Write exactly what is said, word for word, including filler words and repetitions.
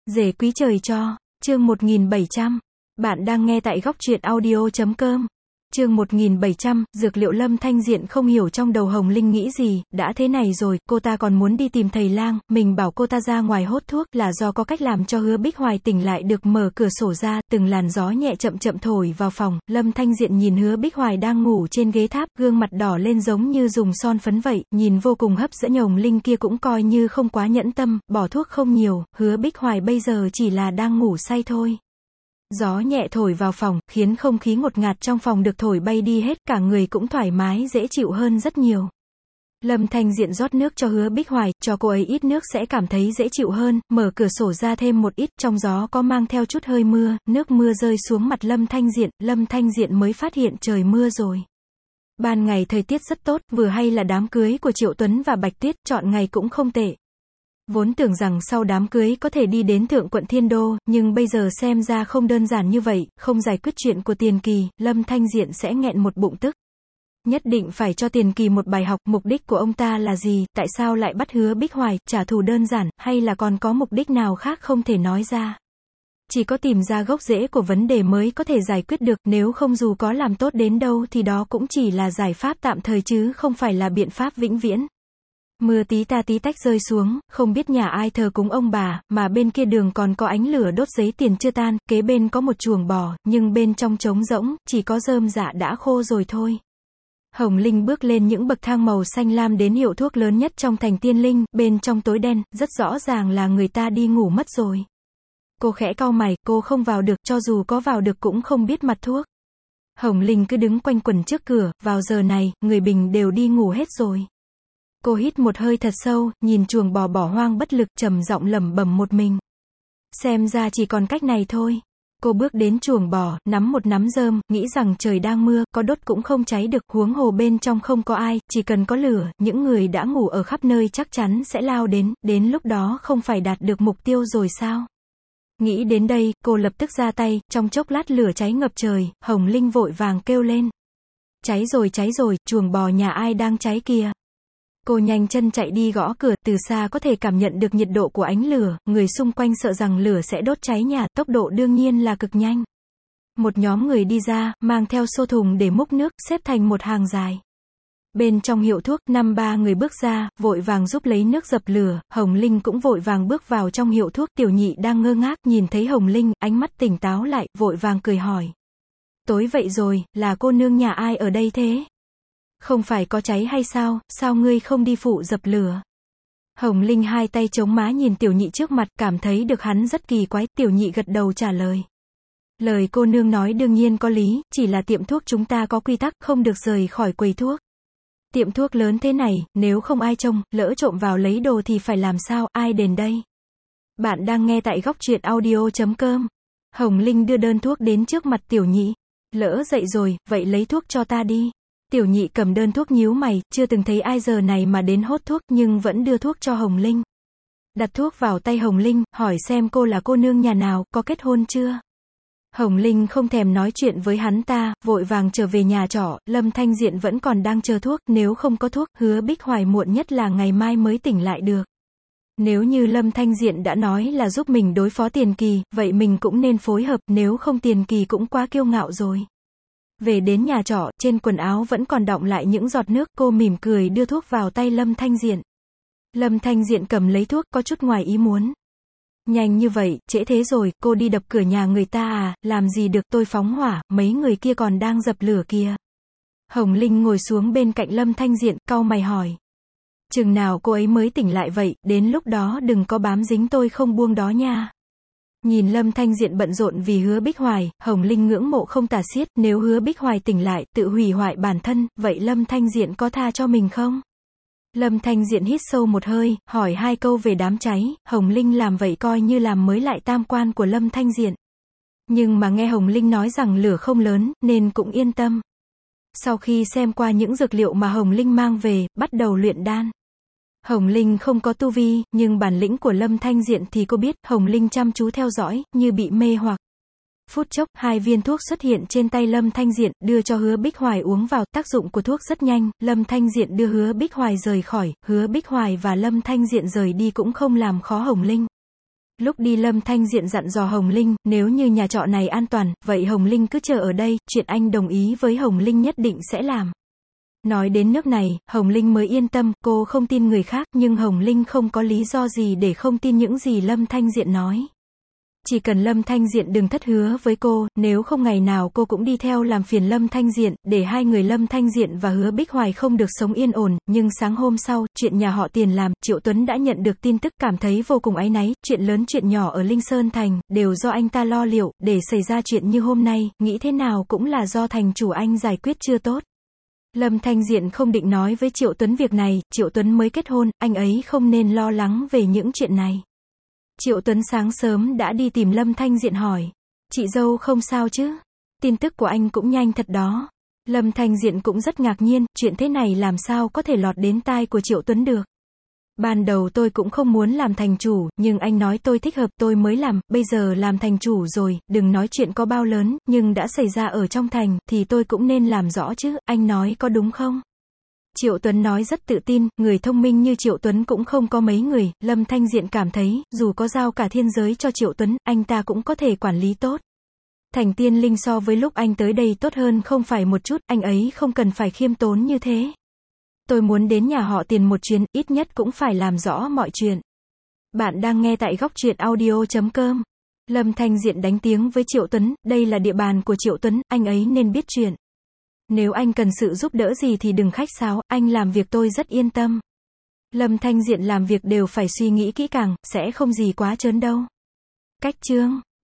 Rể quý trời cho, chương một nghìn bảy trăm. Bạn đang nghe tại góc truyện audio chấm com. Chương một nghìn bảy trăm, dược liệu. Lâm Thanh Diện không hiểu trong đầu Hồng Linh nghĩ gì, đã thế này rồi, cô ta còn muốn đi tìm thầy lang, mình bảo cô ta ra ngoài hốt thuốc là do có cách làm cho Hứa Bích Hoài tỉnh lại được. Mở cửa sổ ra, từng làn gió nhẹ chậm chậm thổi vào phòng, Lâm Thanh Diện nhìn Hứa Bích Hoài đang ngủ trên ghế tháp, gương mặt đỏ lên giống như dùng son phấn vậy, nhìn vô cùng hấp dẫn. Hồng Linh kia cũng coi như không quá nhẫn tâm, bỏ thuốc không nhiều, Hứa Bích Hoài bây giờ chỉ là đang ngủ say thôi. Gió nhẹ thổi vào phòng, khiến không khí ngột ngạt trong phòng được thổi bay đi hết, cả người cũng thoải mái dễ chịu hơn rất nhiều. Lâm Thanh Diện rót nước cho Hứa Bích Hoài, cho cô ấy ít nước sẽ cảm thấy dễ chịu hơn, mở cửa sổ ra thêm một ít, trong gió có mang theo chút hơi mưa, nước mưa rơi xuống mặt Lâm Thanh Diện, Lâm Thanh Diện mới phát hiện trời mưa rồi. Ban ngày thời tiết rất tốt, vừa hay là đám cưới của Triệu Tuấn và Bạch Tuyết, chọn ngày cũng không tệ. Vốn tưởng rằng sau đám cưới có thể đi đến Thượng Quận Thiên Đô, nhưng bây giờ xem ra không đơn giản như vậy, không giải quyết chuyện của Tiền Kỳ, Lâm Thanh Diện sẽ nghẹn một bụng tức. Nhất định phải cho Tiền Kỳ một bài học, mục đích của ông ta là gì, tại sao lại bắt Hứa Bích Hoài, trả thù đơn giản, hay là còn có mục đích nào khác không thể nói ra. Chỉ có tìm ra gốc rễ của vấn đề mới có thể giải quyết được, nếu không dù có làm tốt đến đâu thì đó cũng chỉ là giải pháp tạm thời chứ không phải là biện pháp vĩnh viễn. Mưa tí ta tí tách rơi xuống, không biết nhà ai thờ cúng ông bà, mà bên kia đường còn có ánh lửa đốt giấy tiền chưa tan, kế bên có một chuồng bò, nhưng bên trong trống rỗng, chỉ có rơm rạ đã khô rồi thôi. Hồng Linh bước lên những bậc thang màu xanh lam đến hiệu thuốc lớn nhất trong thành Tiên Linh, bên trong tối đen, rất rõ ràng là người ta đi ngủ mất rồi. Cô khẽ cau mày, cô không vào được, cho dù có vào được cũng không biết mặt thuốc. Hồng Linh cứ đứng quanh quẩn trước cửa, vào giờ này, người bình đều đi ngủ hết rồi. Cô hít một hơi thật sâu, nhìn chuồng bò bỏ hoang bất lực, trầm giọng lẩm bẩm một mình. Xem ra chỉ còn cách này thôi. Cô bước đến chuồng bò, nắm một nắm rơm, nghĩ rằng trời đang mưa, có đốt cũng không cháy được, huống hồ bên trong không có ai, chỉ cần có lửa, những người đã ngủ ở khắp nơi chắc chắn sẽ lao đến, đến lúc đó không phải đạt được mục tiêu rồi sao? Nghĩ đến đây, cô lập tức ra tay, trong chốc lát lửa cháy ngập trời, Hồng Linh vội vàng kêu lên. Cháy rồi cháy rồi, chuồng bò nhà ai đang cháy kìa. Cô nhanh chân chạy đi gõ cửa, từ xa có thể cảm nhận được nhiệt độ của ánh lửa, người xung quanh sợ rằng lửa sẽ đốt cháy nhà, tốc độ đương nhiên là cực nhanh. Một nhóm người đi ra, mang theo xô thùng để múc nước, xếp thành một hàng dài. Bên trong hiệu thuốc, năm ba người bước ra, vội vàng giúp lấy nước dập lửa, Hồng Linh cũng vội vàng bước vào trong hiệu thuốc, Tiểu Nhị đang ngơ ngác, nhìn thấy Hồng Linh, ánh mắt tỉnh táo lại, vội vàng cười hỏi. Tối vậy rồi, là cô nương nhà ai ở đây thế? Không phải có cháy hay sao, sao ngươi không đi phụ dập lửa? Hồng Linh hai tay chống má nhìn Tiểu Nhị trước mặt, cảm thấy được hắn rất kỳ quái, Tiểu Nhị gật đầu trả lời. Lời cô nương nói đương nhiên có lý, chỉ là tiệm thuốc chúng ta có quy tắc, không được rời khỏi quầy thuốc. Tiệm thuốc lớn thế này, nếu không ai trông, lỡ trộm vào lấy đồ thì phải làm sao, ai đền đây? Bạn đang nghe tại góc truyện audio chấm com. Hồng Linh đưa đơn thuốc đến trước mặt Tiểu Nhị. Lỡ dậy rồi, vậy lấy thuốc cho ta đi. Tiểu Nhị cầm đơn thuốc nhíu mày, chưa từng thấy ai giờ này mà đến hốt thuốc, nhưng vẫn đưa thuốc cho Hồng Linh. Đặt thuốc vào tay Hồng Linh, hỏi xem cô là cô nương nhà nào, có kết hôn chưa? Hồng Linh không thèm nói chuyện với hắn ta, vội vàng trở về nhà trọ, Lâm Thanh Diện vẫn còn đang chờ thuốc, nếu không có thuốc, Hứa Bích Hoài muộn nhất là ngày mai mới tỉnh lại được. Nếu như Lâm Thanh Diện đã nói là giúp mình đối phó Tiền Kỳ, vậy mình cũng nên phối hợp, nếu không Tiền Kỳ cũng quá kiêu ngạo rồi. Về đến nhà trọ, trên quần áo vẫn còn đọng lại những giọt nước, cô mỉm cười đưa thuốc vào tay Lâm Thanh Diện. Lâm Thanh Diện cầm lấy thuốc, có chút ngoài ý muốn. Nhanh như vậy, trễ thế rồi, cô đi đập cửa nhà người ta à, làm gì được, tôi phóng hỏa, mấy người kia còn đang dập lửa kìa. Hồng Linh ngồi xuống bên cạnh Lâm Thanh Diện, cau mày hỏi. Chừng nào cô ấy mới tỉnh lại vậy, đến lúc đó đừng có bám dính tôi không buông đó nha. Nhìn Lâm Thanh Diện bận rộn vì Hứa Bích Hoài, Hồng Linh ngưỡng mộ không tả xiết, nếu Hứa Bích Hoài tỉnh lại, tự hủy hoại bản thân, vậy Lâm Thanh Diện có tha cho mình không? Lâm Thanh Diện hít sâu một hơi, hỏi hai câu về đám cháy, Hồng Linh làm vậy coi như làm mới lại tam quan của Lâm Thanh Diện. Nhưng mà nghe Hồng Linh nói rằng lửa không lớn, nên cũng yên tâm. Sau khi xem qua những dược liệu mà Hồng Linh mang về, bắt đầu luyện đan. Hồng Linh không có tu vi, nhưng bản lĩnh của Lâm Thanh Diện thì cô biết, Hồng Linh chăm chú theo dõi, như bị mê hoặc. Phút chốc, hai viên thuốc xuất hiện trên tay Lâm Thanh Diện, đưa cho Hứa Bích Hoài uống vào, tác dụng của thuốc rất nhanh, Lâm Thanh Diện đưa Hứa Bích Hoài rời khỏi, Hứa Bích Hoài và Lâm Thanh Diện rời đi cũng không làm khó Hồng Linh. Lúc đi Lâm Thanh Diện dặn dò Hồng Linh, nếu như nhà trọ này an toàn, vậy Hồng Linh cứ chờ ở đây, chuyện anh đồng ý với Hồng Linh nhất định sẽ làm. Nói đến nước này, Hồng Linh mới yên tâm, cô không tin người khác, nhưng Hồng Linh không có lý do gì để không tin những gì Lâm Thanh Diện nói. Chỉ cần Lâm Thanh Diện đừng thất hứa với cô, nếu không ngày nào cô cũng đi theo làm phiền Lâm Thanh Diện, để hai người Lâm Thanh Diện và Hứa Bích Hoài không được sống yên ổn. Nhưng sáng hôm sau, chuyện nhà họ Tiền làm, Triệu Tuấn đã nhận được tin tức, cảm thấy vô cùng áy náy, chuyện lớn chuyện nhỏ ở Linh Sơn Thành, đều do anh ta lo liệu, để xảy ra chuyện như hôm nay, nghĩ thế nào cũng là do thành chủ anh giải quyết chưa tốt. Lâm Thanh Diện không định nói với Triệu Tuấn việc này, Triệu Tuấn mới kết hôn, anh ấy không nên lo lắng về những chuyện này. Triệu Tuấn sáng sớm đã đi tìm Lâm Thanh Diện hỏi, chị dâu không sao chứ? Tin tức của anh cũng nhanh thật đó. Lâm Thanh Diện cũng rất ngạc nhiên, chuyện thế này làm sao có thể lọt đến tai của Triệu Tuấn được. Ban đầu tôi cũng không muốn làm thành chủ, nhưng anh nói tôi thích hợp tôi mới làm, bây giờ làm thành chủ rồi, đừng nói chuyện có bao lớn, nhưng đã xảy ra ở trong thành, thì tôi cũng nên làm rõ chứ, anh nói có đúng không? Triệu Tuấn nói rất tự tin, người thông minh như Triệu Tuấn cũng không có mấy người. Lâm Thanh Diện cảm thấy, dù có giao cả thiên giới cho Triệu Tuấn, anh ta cũng có thể quản lý tốt. Thành Tiên Linh so với lúc anh tới đây tốt hơn không phải một chút, anh ấy không cần phải khiêm tốn như thế. Tôi muốn đến nhà họ Tiền một chuyến, ít nhất cũng phải làm rõ mọi chuyện. Bạn đang nghe tại góc truyện audio chấm com. Lâm Thanh Diện đánh tiếng với Triệu Tuấn, đây là địa bàn của Triệu Tuấn, anh ấy nên biết chuyện. Nếu anh cần sự giúp đỡ gì thì đừng khách sáo, anh làm việc tôi rất yên tâm. Lâm Thanh Diện làm việc đều phải suy nghĩ kỹ càng, sẽ không gì quá trớn đâu. Cách chương